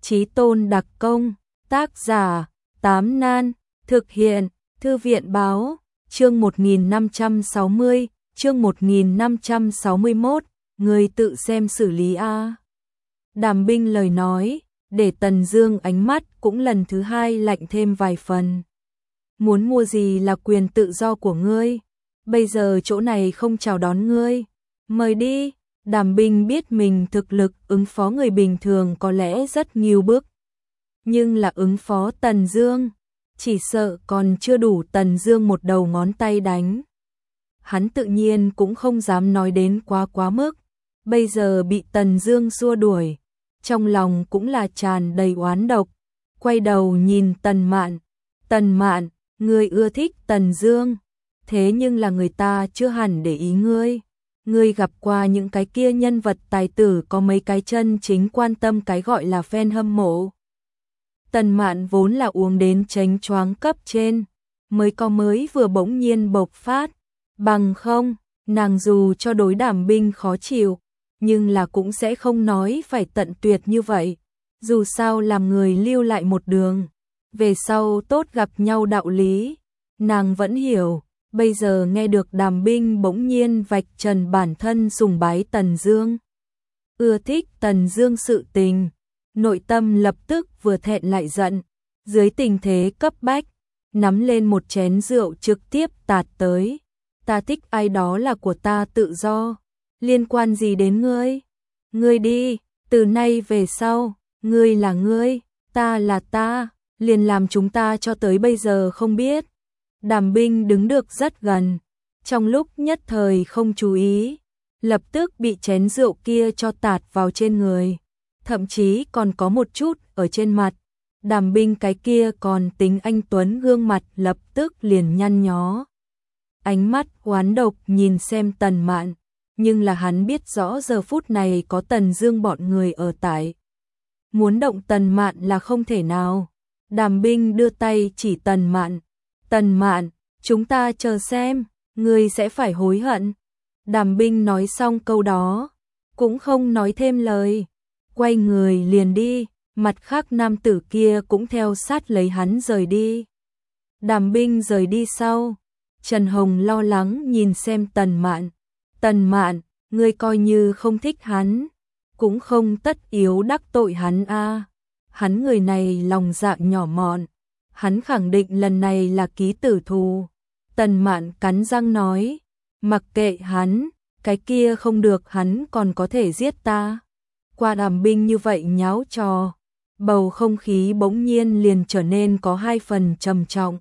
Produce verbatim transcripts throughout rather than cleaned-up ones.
Chí Tôn đặc công, tác giả, Tám Nan, thực hiện, Thư viện báo, chương một nghìn năm trăm sáu mươi, chương một nghìn năm trăm sáu mươi mốt, người tự xem xử lý a. Đàm Binh lời nói, để Tần Dương ánh mắt cũng lần thứ hai lạnh thêm vài phần. Muốn mua gì là quyền tự do của ngươi, bây giờ chỗ này không chào đón ngươi, mời đi. Đàm Binh biết mình thực lực ứng phó người bình thường có lẽ rất nhiều bước, nhưng là ứng phó Tần Dương, chỉ sợ còn chưa đủ Tần Dương một đầu ngón tay đánh. Hắn tự nhiên cũng không dám nói đến quá quá mức, bây giờ bị Tần Dương xua đuổi, trong lòng cũng là tràn đầy oán độc, quay đầu nhìn Tần Mạn, "Tần Mạn, ngươi ưa thích Tần Dương, thế nhưng là người ta chưa hẳn để ý ngươi. Ngươi gặp qua những cái kia nhân vật tài tử có mấy cái chân chính quan tâm cái gọi là fan hâm mộ." Tần Mạn vốn là uống đến chánh choáng cấp trên, mới có mới vừa bỗng nhiên bộc phát, bằng không, nàng dù cho đối Đàm Binh khó chịu, nhưng là cũng sẽ không nói phải tận tuyệt như vậy, dù sao làm người lưu lại một đường, về sau tốt gặp nhau đạo lý, nàng vẫn hiểu. Bây giờ nghe được Đàm Binh bỗng nhiên vạch trần bản thân sùng bái Tần Dương, ưa thích Tần Dương sự tình, nội tâm lập tức vừa thẹn lại giận, dưới tình thế cấp bách, nắm lên một chén rượu trực tiếp tạt tới. "Ta thích ai đó là của ta tự do, liên quan gì đến ngươi? Ngươi đi, từ nay về sau, ngươi là ngươi, ta là ta, liền làm chúng ta cho tới bây giờ không biết." Đàm Binh đứng được rất gần, trong lúc nhất thời không chú ý, lập tức bị chén rượu kia cho tạt vào trên người, thậm chí còn có một chút ở trên mặt. Đàm Binh cái kia còn tính anh tuấn gương mặt lập tức liền nhăn nhó. Ánh mắt oán độc nhìn xem Tần Mạn, nhưng là hắn biết rõ giờ phút này có Tần Dương bọn người ở tại, muốn động Tần Mạn là không thể nào. Đàm Binh đưa tay chỉ Tần Mạn, "Tần Mạn, chúng ta chờ xem, ngươi sẽ phải hối hận." Đàm Binh nói xong câu đó, cũng không nói thêm lời, quay người liền đi, mặt khác nam tử kia cũng theo sát lấy hắn rời đi. Đàm Binh rời đi sau, Trần Hồng lo lắng nhìn xem Tần Mạn, "Tần Mạn, ngươi coi như không thích hắn, cũng không tất yếu đắc tội hắn a. Hắn người này lòng dạ nhỏ mọn, hắn khẳng định lần này là ký tử thù." Tần Mạn cắn răng nói, "Mặc kệ hắn, cái kia không được hắn còn có thể giết ta." Qua Đàm Binh như vậy nháo trò, bầu không khí bỗng nhiên liền trở nên có hai phần trầm trọng.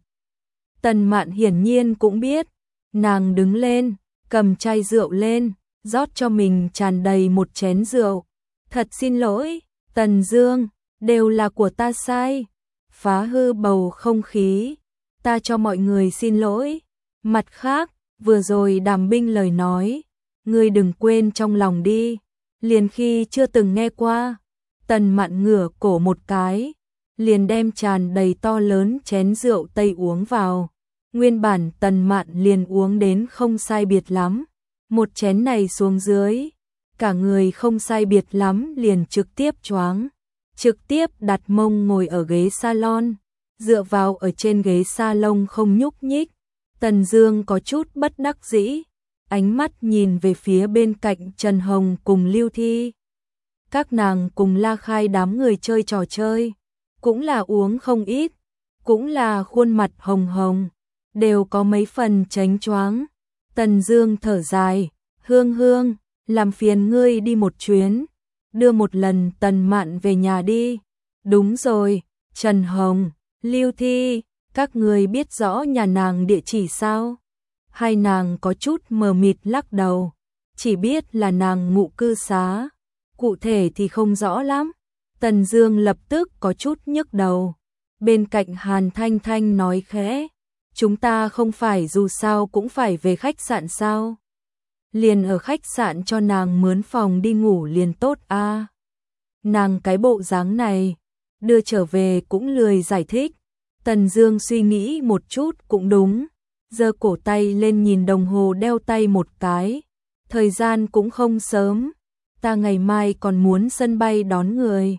Tần Mạn hiển nhiên cũng biết, nàng đứng lên, cầm chai rượu lên, rót cho mình tràn đầy một chén rượu. "Thật xin lỗi, Tần Dương, đều là của ta sai, phá hư bầu không khí, ta cho mọi người xin lỗi. Mặt khác, vừa rồi Đàm Binh lời nói, ngươi đừng quên trong lòng đi, liền khi chưa từng nghe qua." Tần Mạn ngửa cổ một cái, liền đem tràn đầy to lớn chén rượu tây uống vào. Nguyên bản Tần Mạn liền uống đến không sai biệt lắm, một chén này xuống dưới, cả người không sai biệt lắm liền trực tiếp choáng, trực tiếp đặt mông ngồi ở ghế salon, dựa vào ở trên ghế salon không nhúc nhích. Tần Dương có chút bất đắc dĩ, ánh mắt nhìn về phía bên cạnh Trần Hồng cùng Lưu Thi. Các nàng cùng La Khai đám người chơi trò chơi, cũng là uống không ít, cũng là khuôn mặt hồng hồng, đều có mấy phần chánh choáng. Tần Dương thở dài, "Hương Hương, làm phiền ngươi đi một chuyến, đưa một lần Tần Mạn về nhà đi." "Đúng rồi, Trần Hồng, Lưu Thi, các người biết rõ nhà nàng địa chỉ sao?" Hai nàng có chút mờ mịt lắc đầu, chỉ biết là nàng ngụ cư xá, cụ thể thì không rõ lắm. Tần Dương lập tức có chút nhức đầu. Bên cạnh Hàn Thanh Thanh nói khẽ, "Chúng ta không phải dù sao cũng phải về khách sạn sao? Liền ở khách sạn cho nàng mướn phòng đi ngủ liền tốt a." Nàng cái bộ dáng này, đưa trở về cũng lười giải thích. Tần Dương suy nghĩ một chút cũng đúng, giơ cổ tay lên nhìn đồng hồ đeo tay một cái, thời gian cũng không sớm, "Ta ngày mai còn muốn sân bay đón người,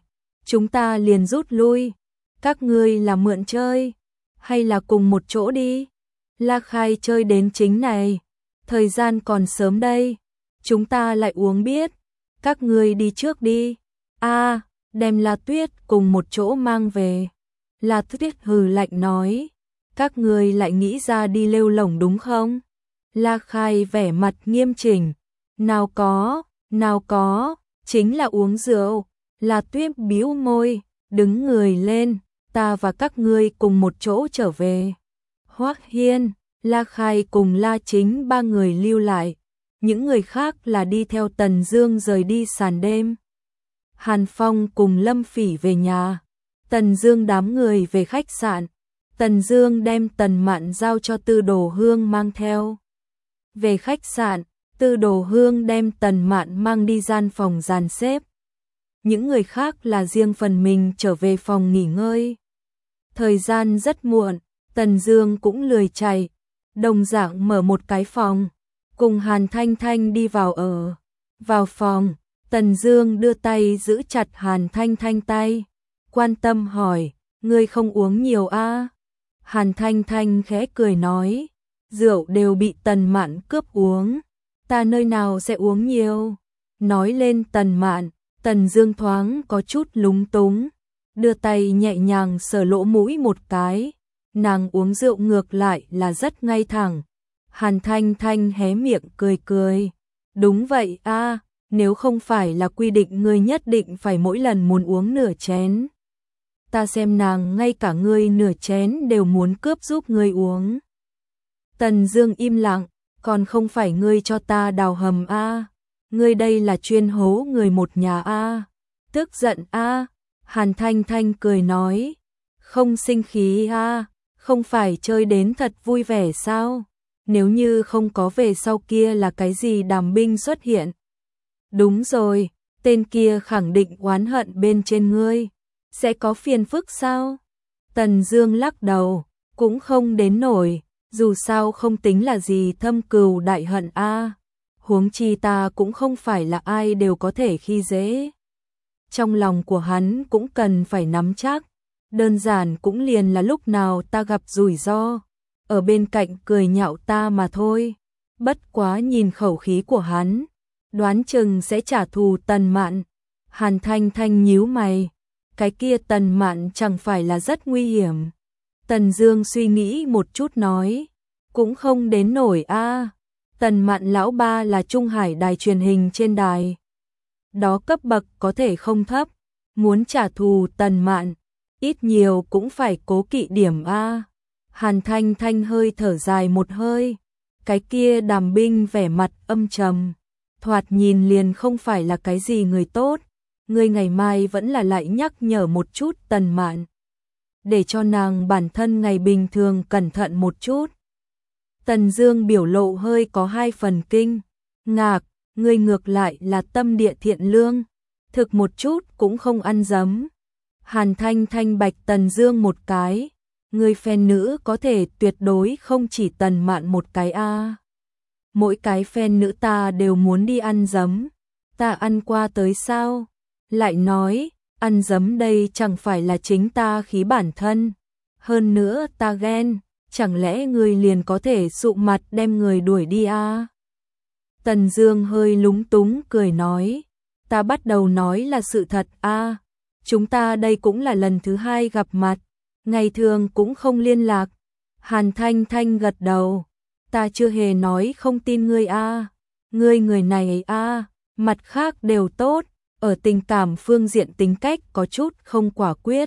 chúng ta liền rút lui. Các ngươi là mượn chơi, hay là cùng một chỗ đi? La Khai chơi đến chính này, thời gian còn sớm đây, chúng ta lại uống biết, các ngươi đi trước đi. A, đem La Tuyết cùng một chỗ mang về. La Tuyết hừ lạnh nói, các ngươi lại nghĩ ra đi lêu lổng đúng không? La Khai vẻ mặt nghiêm chỉnh, nào có, nào có, chính là uống rượu. La Tuyết bĩu môi, đứng người lên, ta và các ngươi cùng một chỗ trở về. Hoắc Hiên, La Khai cùng La Chính ba người lưu lại, những người khác là đi theo Tần Dương rời đi sàn đêm. Hàn Phong cùng Lâm Phỉ về nhà, Tần Dương đám người về khách sạn. Tần Dương đem Tần Mạn giao cho Tư Đồ Hương mang theo. Về khách sạn, Tư Đồ Hương đem Tần Mạn mang đi gian phòng dàn xếp. Những người khác là riêng phần mình trở về phòng nghỉ ngơi. Thời gian rất muộn, Tần Dương cũng lười chạy, đồng dạng mở một cái phòng, cùng Hàn Thanh Thanh đi vào ở. Vào phòng, Tần Dương đưa tay giữ chặt Hàn Thanh Thanh tay, quan tâm hỏi, ngươi không uống nhiều a? À? Hàn Thanh Thanh khẽ cười nói, rượu đều bị Tần Mạn cướp uống, ta nơi nào sẽ uống nhiều. Nói lên Tần Mạn, Tần Dương thoáng có chút lúng túng, đưa tay nhẹ nhàng sờ lỗ mũi một cái, nàng uống rượu ngược lại là rất ngay thẳng. Hàn Thanh Thanh hé miệng cười cười, đúng vậy a, à, nếu không phải là quy định ngươi nhất định phải mỗi lần muốn uống nửa chén. Ta xem nàng ngay cả ngươi nửa chén đều muốn cướp giúp ngươi uống. Tần Dương im lặng, còn không phải ngươi cho ta đào hầm a, à? Ngươi đây là chuyên hố người một nhà a. À? Tức giận a. À? Hàn Thanh Thanh cười nói, không sinh khí a, à? Không phải chơi đến thật vui vẻ sao? Nếu như không có về sau kia là cái gì Đàm Binh xuất hiện. Đúng rồi, tên kia khẳng định oán hận bên trên ngươi, sẽ có phiền phức sao? Tần Dương lắc đầu, cũng không đến nổi, dù sao không tính là gì thâm cừu đại hận a. À. Huống chi ta cũng không phải là ai đều có thể khi dễ. Trong lòng của hắn cũng cần phải nắm chắc, đơn giản cũng liền là lúc nào ta gặp rủi ro, ở bên cạnh cười nhạo ta mà thôi. Bất quá nhìn khẩu khí của hắn, đoán chừng sẽ trả thù Tần Mạn. Hàn Thanh Thanh nhíu mày, cái kia Tần Mạn chẳng phải là rất nguy hiểm. Tần Dương suy nghĩ một chút nói, cũng không đến nổi a. À. Tần Mạn lão ba là Trung Hải đài truyền hình trên đài, đó cấp bậc có thể không thấp, muốn trả thù Tần Mạn, ít nhiều cũng phải cố kỵ điểm a. À. Hàn Thanh Thanh hơi thở dài một hơi, cái kia Đàm Binh vẻ mặt âm trầm, thoạt nhìn liền không phải là cái gì người tốt, ngươi ngày mai vẫn là lại nhắc nhở một chút Tần Mạn, để cho nàng bản thân ngày bình thường cẩn thận một chút. Tần Dương biểu lộ hơi có hai phần kinh ngạc, ngươi ngược lại là tâm địa thiện lương, thực một chút cũng không ăn dấm. Hàn Thanh Thanh bạch Tần Dương một cái, ngươi fan nữ có thể tuyệt đối không chỉ Tần Mạn một cái a. À. Mỗi cái fan nữ ta đều muốn đi ăn dấm, ta ăn qua tới sao? Lại nói, ăn dấm đây chẳng phải là chính ta khí bản thân, hơn nữa ta ghen, chẳng lẽ ngươi liền có thể sụ mặt đem người đuổi đi a? À? Tần Dương hơi lúng túng cười nói, ta bắt đầu nói là sự thật a, à, chúng ta đây cũng là lần thứ hai gặp mặt, ngày thường cũng không liên lạc. Hàn Thanh Thanh gật đầu, ta chưa hề nói không tin ngươi a, à. Ngươi người này a, à, mặt khác đều tốt, ở tình cảm phương diện tính cách có chút không quả quyết.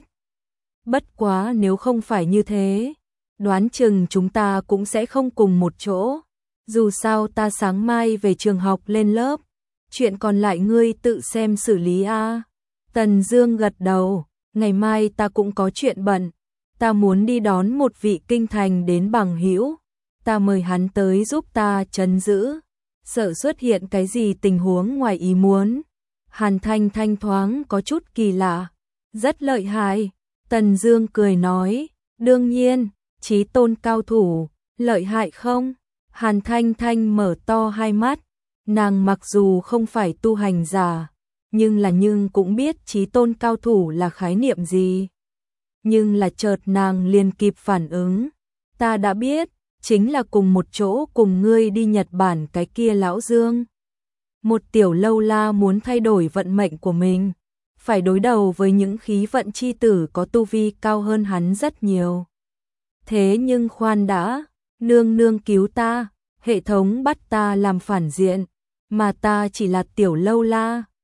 Bất quá nếu không phải như thế, đoán chừng chúng ta cũng sẽ không cùng một chỗ. Dù sao ta sáng mai về trường học lên lớp, chuyện còn lại ngươi tự xem xử lý a. À. Tần Dương gật đầu, ngày mai ta cũng có chuyện bận, ta muốn đi đón một vị kinh thành đến bằng hữu, ta mời hắn tới giúp ta trấn giữ, sợ xuất hiện cái gì tình huống ngoài ý muốn. Hàn Thanh Thanh thoáng có chút kỳ lạ, rất lợi hại. Tần Dương cười nói, đương nhiên, chí tôn cao thủ, lợi hại không? Hàn Thanh Thanh mở to hai mắt, nàng mặc dù không phải tu hành giả, nhưng là nhưng cũng biết chí tôn cao thủ là khái niệm gì. Nhưng là chợt nàng liền kịp phản ứng, ta đã biết, chính là cùng một chỗ cùng ngươi đi Nhật Bản cái kia lão Dương. Một tiểu lâu la muốn thay đổi vận mệnh của mình, phải đối đầu với những khí vận chi tử có tu vi cao hơn hắn rất nhiều. Thế nhưng khoan đã, nương nương cứu ta, hệ thống bắt ta làm phản diện, mà ta chỉ là tiểu lâu la.